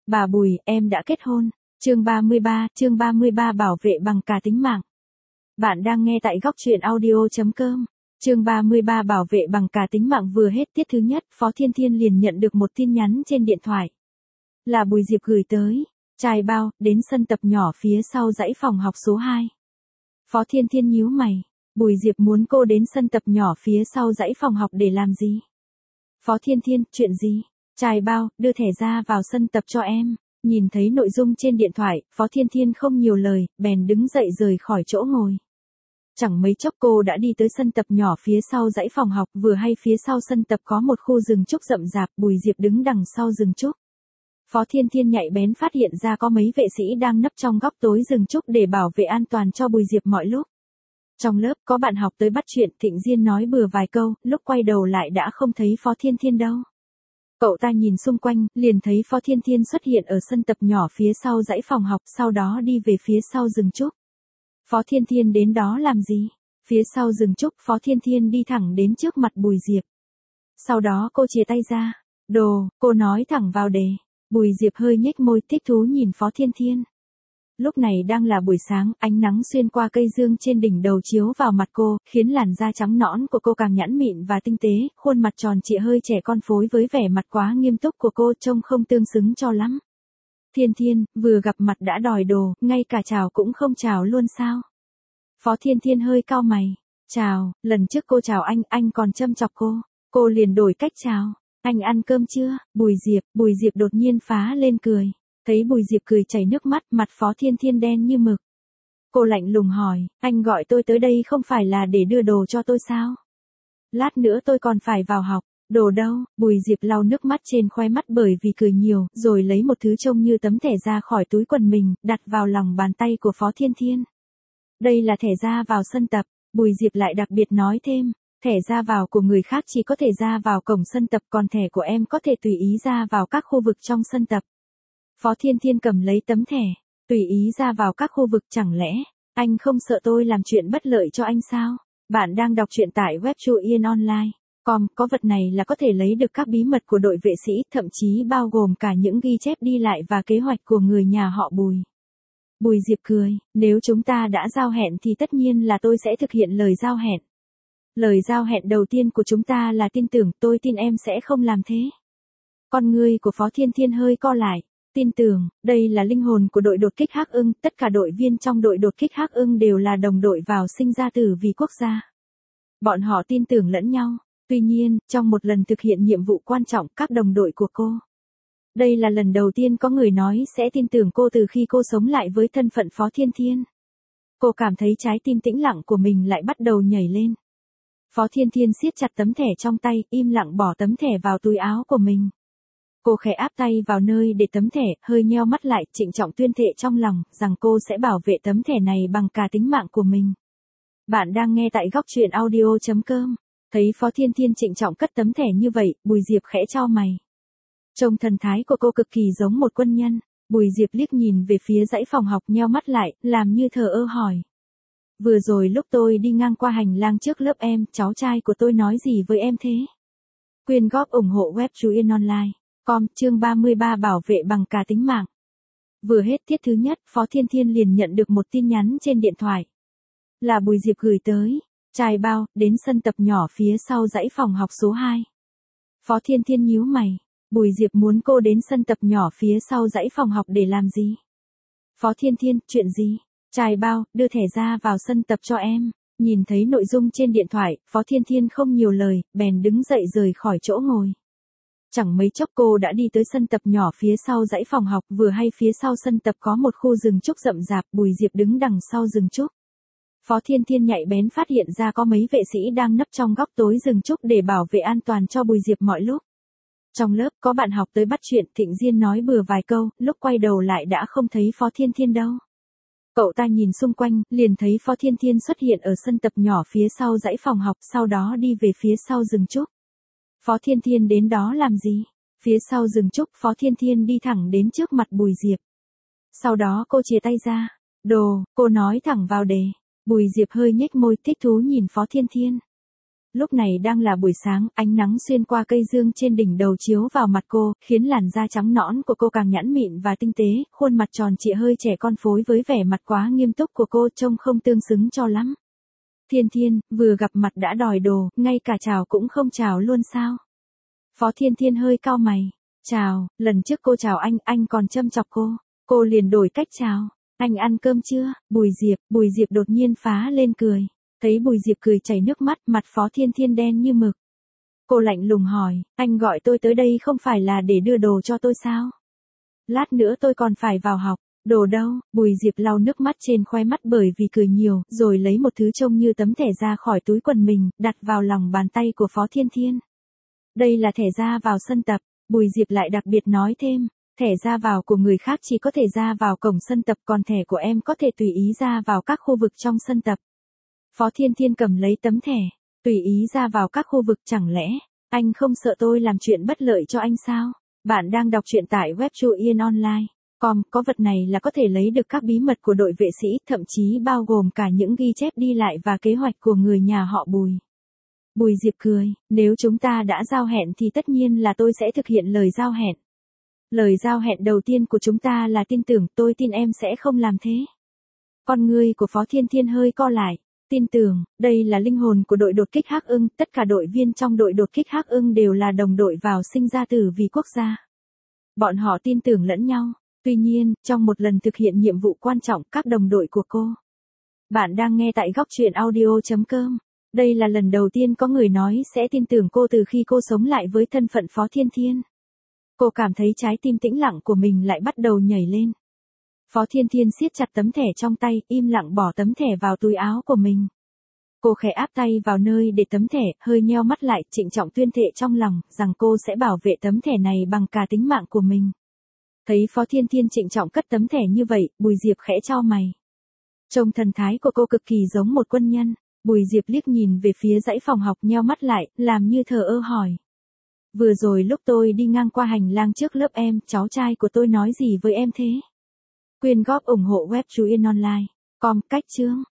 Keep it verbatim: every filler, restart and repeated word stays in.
Bà Bùi, em đã kết hôn. Chương ba mươi ba, chương ba mươi ba bảo vệ bằng cả tính mạng. Bạn đang nghe tại góc truyện audio chấm com. Chương ba mươi ba bảo vệ bằng cả tính mạng vừa hết tiết thứ nhất, Phó Thiên Thiên liền nhận được một tin nhắn trên điện thoại. Là Bùi Diệp gửi tới. Trai bao, đến sân tập nhỏ phía sau dãy phòng học số hai. Phó Thiên Thiên nhíu mày. Bùi Diệp muốn cô đến sân tập nhỏ phía sau dãy phòng học để làm gì? Phó Thiên Thiên, chuyện gì? Trai bao, đưa thẻ ra vào sân tập cho em. Nhìn thấy nội dung trên điện thoại, Phó Thiên Thiên không nhiều lời, bèn đứng dậy rời khỏi chỗ ngồi. Chẳng mấy chốc cô đã đi tới sân tập nhỏ phía sau dãy phòng học, vừa hay phía sau sân tập có một khu rừng trúc rậm rạp, Bùi Diệp đứng đằng sau rừng trúc. Phó Thiên Thiên nhạy bén phát hiện ra có mấy vệ sĩ đang nấp trong góc tối rừng trúc để bảo vệ an toàn cho Bùi Diệp mọi lúc. Trong lớp có bạn học tới bắt chuyện, Thịnh Diên nói bừa vài câu, lúc quay đầu lại đã không thấy Phó Thiên Thiên đâu. Cậu ta nhìn xung quanh, liền thấy Phó Thiên Thiên xuất hiện ở sân tập nhỏ phía sau dãy phòng học, sau đó đi về phía sau rừng trúc. Phó Thiên Thiên đến đó làm gì? Phía sau rừng trúc, Phó Thiên Thiên đi thẳng đến trước mặt Bùi Diệp. Sau đó cô chìa tay ra. Đồ, cô nói thẳng vào đề. Bùi Diệp hơi nhếch môi thích thú nhìn Phó Thiên Thiên. Lúc này đang là buổi sáng, ánh nắng xuyên qua cây dương trên đỉnh đầu chiếu vào mặt cô, khiến làn da trắng nõn của cô càng nhẵn mịn và tinh tế, khuôn mặt tròn trịa hơi trẻ con phối với vẻ mặt quá nghiêm túc của cô trông không tương xứng cho lắm. Thiên Thiên, vừa gặp mặt đã đòi đồ, ngay cả chào cũng không chào luôn sao? Phó Thiên Thiên hơi cau mày. Chào, lần trước cô chào anh, anh còn châm chọc cô. Cô liền đổi cách chào. Anh ăn cơm chưa? Bùi Diệp, Bùi Diệp đột nhiên phá lên cười. Thấy Bùi Diệp cười chảy nước mắt, mặt Phó Thiên Thiên đen như mực. Cô lạnh lùng hỏi, anh gọi tôi tới đây không phải là để đưa đồ cho tôi sao? Lát nữa tôi còn phải vào học. Đồ đâu? Bùi Diệp lau nước mắt trên khóe mắt bởi vì cười nhiều, rồi lấy một thứ trông như tấm thẻ ra khỏi túi quần mình, đặt vào lòng bàn tay của Phó Thiên Thiên. Đây là thẻ ra vào sân tập. Bùi Diệp lại đặc biệt nói thêm, thẻ ra vào của người khác chỉ có thể ra vào cổng sân tập, còn thẻ của em có thể tùy ý ra vào các khu vực trong sân tập. Phó Thiên Thiên cầm lấy tấm thẻ, tùy ý ra vào các khu vực, chẳng lẽ anh không sợ tôi làm chuyện bất lợi cho anh sao? Bạn đang đọc truyện tại web truyện online chấm com, có vật này là có thể lấy được các bí mật của đội vệ sĩ, thậm chí bao gồm cả những ghi chép đi lại và kế hoạch của người nhà họ Bùi. Bùi Diệp cười, nếu chúng ta đã giao hẹn thì tất nhiên là tôi sẽ thực hiện lời giao hẹn. Lời giao hẹn đầu tiên của chúng ta là tin tưởng, tôi tin em sẽ không làm thế. Con ngươi của Phó Thiên Thiên hơi co lại. Tin tưởng, đây là linh hồn của đội đột kích Hắc Ưng, tất cả đội viên trong đội đột kích Hắc Ưng đều là đồng đội vào sinh ra tử vì quốc gia. Bọn họ tin tưởng lẫn nhau, tuy nhiên, trong một lần thực hiện nhiệm vụ quan trọng, các đồng đội của cô. Đây là lần đầu tiên có người nói sẽ tin tưởng cô từ khi cô sống lại với thân phận Phó Thiên Thiên. Cô cảm thấy trái tim tĩnh lặng của mình lại bắt đầu nhảy lên. Phó Thiên Thiên siết chặt tấm thẻ trong tay, im lặng bỏ tấm thẻ vào túi áo của mình. Cô khẽ áp tay vào nơi để tấm thẻ, hơi nheo mắt lại, trịnh trọng tuyên thệ trong lòng, rằng cô sẽ bảo vệ tấm thẻ này bằng cả tính mạng của mình. Bạn đang nghe tại góc truyện audio chấm com. Thấy Phó Thiên Thiên trịnh trọng cất tấm thẻ như vậy, Bùi Diệp khẽ chau mày. Trông thần thái của cô cực kỳ giống một quân nhân. Bùi Diệp liếc nhìn về phía dãy phòng học, nheo mắt lại, làm như thờ ơ hỏi. Vừa rồi lúc tôi đi ngang qua hành lang trước lớp em, cháu trai của tôi nói gì với em thế? Quyên góp ủng hộ web truyện online. Com, chương ba mươi ba bảo vệ bằng cả tính mạng. Vừa hết tiết thứ nhất, Phó Thiên Thiên liền nhận được một tin nhắn trên điện thoại. Là Bùi Diệp gửi tới. Trai bao, đến sân tập nhỏ phía sau dãy phòng học số hai. Phó Thiên Thiên nhíu mày. Bùi Diệp muốn cô đến sân tập nhỏ phía sau dãy phòng học để làm gì? Phó Thiên Thiên, chuyện gì? Trai bao, đưa thẻ ra vào sân tập cho em. Nhìn thấy nội dung trên điện thoại, Phó Thiên Thiên không nhiều lời, bèn đứng dậy rời khỏi chỗ ngồi. Chẳng mấy chốc cô đã đi tới sân tập nhỏ phía sau dãy phòng học, vừa hay phía sau sân tập có một khu rừng trúc rậm rạp, Bùi Diệp đứng đằng sau rừng trúc. Phó Thiên Thiên nhạy bén phát hiện ra có mấy vệ sĩ đang nấp trong góc tối rừng trúc để bảo vệ an toàn cho Bùi Diệp mọi lúc. Trong lớp có bạn học tới bắt chuyện, Thịnh Diên nói bừa vài câu, lúc quay đầu lại đã không thấy Phó Thiên Thiên đâu. Cậu ta nhìn xung quanh, liền thấy Phó Thiên Thiên xuất hiện ở sân tập nhỏ phía sau dãy phòng học, sau đó đi về phía sau rừng trúc. Phó Thiên Thiên đến đó làm gì? Phía sau rừng trúc, Phó Thiên Thiên đi thẳng đến trước mặt Bùi Diệp. Sau đó cô chìa tay ra. Đồ, cô nói thẳng vào đề. Bùi Diệp hơi nhếch môi thích thú nhìn Phó Thiên Thiên. Lúc này đang là buổi sáng, ánh nắng xuyên qua cây dương trên đỉnh đầu chiếu vào mặt cô, khiến làn da trắng nõn của cô càng nhẵn mịn và tinh tế, khuôn mặt tròn trịa hơi trẻ con phối với vẻ mặt quá nghiêm túc của cô trông không tương xứng cho lắm. Thiên Thiên, vừa gặp mặt đã đòi đồ, ngay cả chào cũng không chào luôn sao? Phó Thiên Thiên hơi cau mày. Chào, lần trước cô chào anh, anh còn châm chọc cô. Cô liền đổi cách chào. Anh ăn cơm chưa? Bùi Diệp, Bùi Diệp đột nhiên phá lên cười. Thấy Bùi Diệp cười chảy nước mắt, mặt Phó Thiên Thiên đen như mực. Cô lạnh lùng hỏi, anh gọi tôi tới đây không phải là để đưa đồ cho tôi sao? Lát nữa tôi còn phải vào học. Đồ đâu? Bùi Diệp lau nước mắt trên khóe mắt bởi vì cười nhiều, rồi lấy một thứ trông như tấm thẻ ra khỏi túi quần mình, đặt vào lòng bàn tay của Phó Thiên Thiên. Đây là thẻ ra vào sân tập. Bùi Diệp lại đặc biệt nói thêm, thẻ ra vào của người khác chỉ có thể ra vào cổng sân tập, còn thẻ của em có thể tùy ý ra vào các khu vực trong sân tập. Phó Thiên Thiên cầm lấy tấm thẻ, tùy ý ra vào các khu vực, chẳng lẽ anh không sợ tôi làm chuyện bất lợi cho anh sao? Bạn đang đọc truyện tại web Truyện Online. Com, có vật này là có thể lấy được các bí mật của đội vệ sĩ, thậm chí bao gồm cả những ghi chép đi lại và kế hoạch của người nhà họ Bùi. Bùi Diệp cười, nếu chúng ta đã giao hẹn thì tất nhiên là tôi sẽ thực hiện lời giao hẹn. Lời giao hẹn đầu tiên của chúng ta là tin tưởng, tôi tin em sẽ không làm thế. Con người của Phó Thiên Thiên hơi co lại, tin tưởng, đây là linh hồn của đội đột kích Hắc Ưng, tất cả đội viên trong đội đột kích Hắc Ưng đều là đồng đội vào sinh ra tử vì quốc gia. Bọn họ tin tưởng lẫn nhau. Tuy nhiên, trong một lần thực hiện nhiệm vụ quan trọng, các đồng đội của cô. Bạn đang nghe tại góc truyện audio chấm com. Đây là lần đầu tiên có người nói sẽ tin tưởng cô từ khi cô sống lại với thân phận Phó Thiên Thiên. Cô cảm thấy trái tim tĩnh lặng của mình lại bắt đầu nhảy lên. Phó Thiên Thiên siết chặt tấm thẻ trong tay, im lặng bỏ tấm thẻ vào túi áo của mình. Cô khẽ áp tay vào nơi để tấm thẻ, hơi nheo mắt lại, trịnh trọng tuyên thệ trong lòng, rằng cô sẽ bảo vệ tấm thẻ này bằng cả tính mạng của mình. Thấy Phó Thiên Thiên trịnh trọng cất tấm thẻ như vậy, Bùi Diệp khẽ chau mày. Trông thần thái của cô cực kỳ giống một quân nhân. Bùi Diệp liếc nhìn về phía dãy phòng học, nheo mắt lại, làm như thờ ơ hỏi. Vừa rồi lúc tôi đi ngang qua hành lang trước lớp em, cháu trai của tôi nói gì với em thế? Quyên góp ủng hộ web Truyện Online. Com, cách chương.